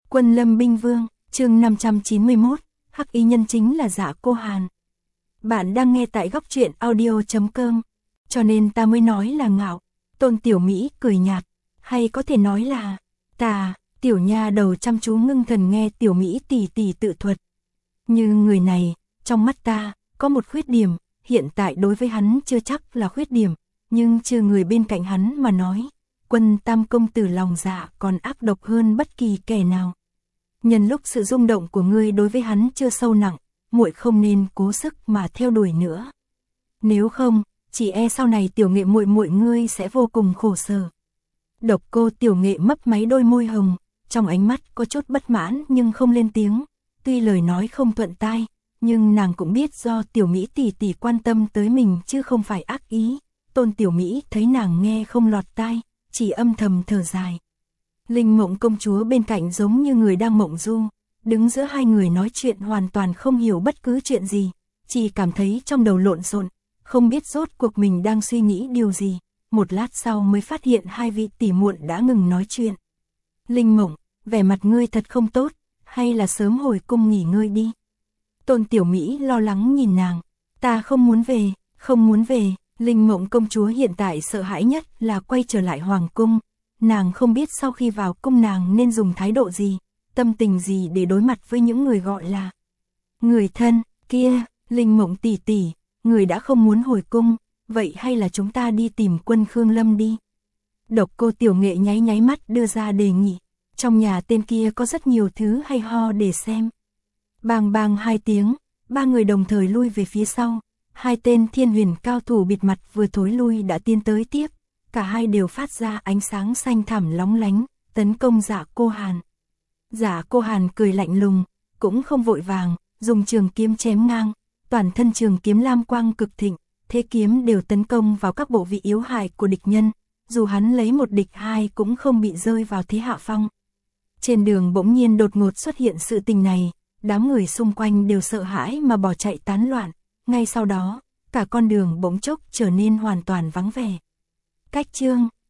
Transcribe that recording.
Quân Lâm binh vương, chương 591, hắc y nhân chính là Dạ Cô Hàn. Bạn đang nghe tại góc truyện audio.com, cho nên ta mới nói là ngạo. Tôn Tiểu Mỹ cười nhạt, hay có thể nói là ta. Tiểu nha đầu chăm chú ngưng thần nghe Tiểu Mỹ tỉ tỉ tự thuật. Như người này, trong mắt ta, có một khuyết điểm, hiện tại đối với hắn chưa chắc là khuyết điểm, nhưng trừ người bên cạnh hắn mà nói, Quân Tam công tử lòng dạ còn ác độc hơn bất kỳ kẻ nào. Nhân lúc sự rung động của ngươi đối với hắn chưa sâu nặng, muội không nên cố sức mà theo đuổi nữa. Nếu không, chỉ e sau này Tiểu Nghệ muội muội ngươi sẽ vô cùng khổ sở. Độc Cô Tiểu Nghệ mấp máy đôi môi hồng, trong ánh mắt có chút bất mãn nhưng không lên tiếng. Tuy lời nói không thuận tai, nhưng nàng cũng biết do Tiểu Mỹ tỷ tỷ quan tâm tới mình chứ không phải ác ý. Tôn Tiểu Mỹ thấy nàng nghe không lọt tai, chỉ âm thầm thở dài. Linh Mộng công chúa bên cạnh giống như người đang mộng du, đứng giữa hai người nói chuyện hoàn toàn không hiểu bất cứ chuyện gì, chỉ cảm thấy trong đầu lộn xộn, không biết rốt cuộc mình đang suy nghĩ điều gì. Một lát sau mới phát hiện hai vị tỷ muội đã ngừng nói chuyện. Linh Mộng, vẻ mặt ngươi thật không tốt, hay là sớm hồi cung nghỉ ngơi đi. Tôn Tiểu Mỹ lo lắng nhìn nàng, ta không muốn về, không muốn về. Linh Mộng công chúa hiện tại sợ hãi nhất là quay trở lại hoàng cung. Nàng không biết sau khi vào cung nàng nên dùng thái độ gì, tâm tình gì để đối mặt với những người gọi là người thân. Kia, Linh Mộng tỷ tỷ, người đã không muốn hồi cung, vậy hay là chúng ta đi tìm Quân Khương Lâm đi. Độc Cô Tiểu Nghệ nháy nháy mắt đưa ra đề nghị, trong nhà tên kia có rất nhiều thứ hay ho để xem. Bang bang hai tiếng, ba người đồng thời lui về phía sau. Hai tên thiên huyền cao thủ bịt mặt vừa thối lui đã tiến tới tiếp, cả hai đều phát ra ánh sáng xanh thẳm lóng lánh, tấn công Dạ Cô Hàn. Dạ Cô Hàn cười lạnh lùng, cũng không vội vàng, dùng trường kiếm chém ngang, toàn thân trường kiếm lam quang cực thịnh, thế kiếm đều tấn công vào các bộ vị yếu hại của địch nhân, dù hắn lấy một địch hai cũng không bị rơi vào thế hạ phong. Trên đường bỗng nhiên đột ngột xuất hiện sự tình này, đám người xung quanh đều sợ hãi mà bỏ chạy tán loạn. Ngay sau đó, cả con đường bỗng chốc trở nên hoàn toàn vắng vẻ. Cách chương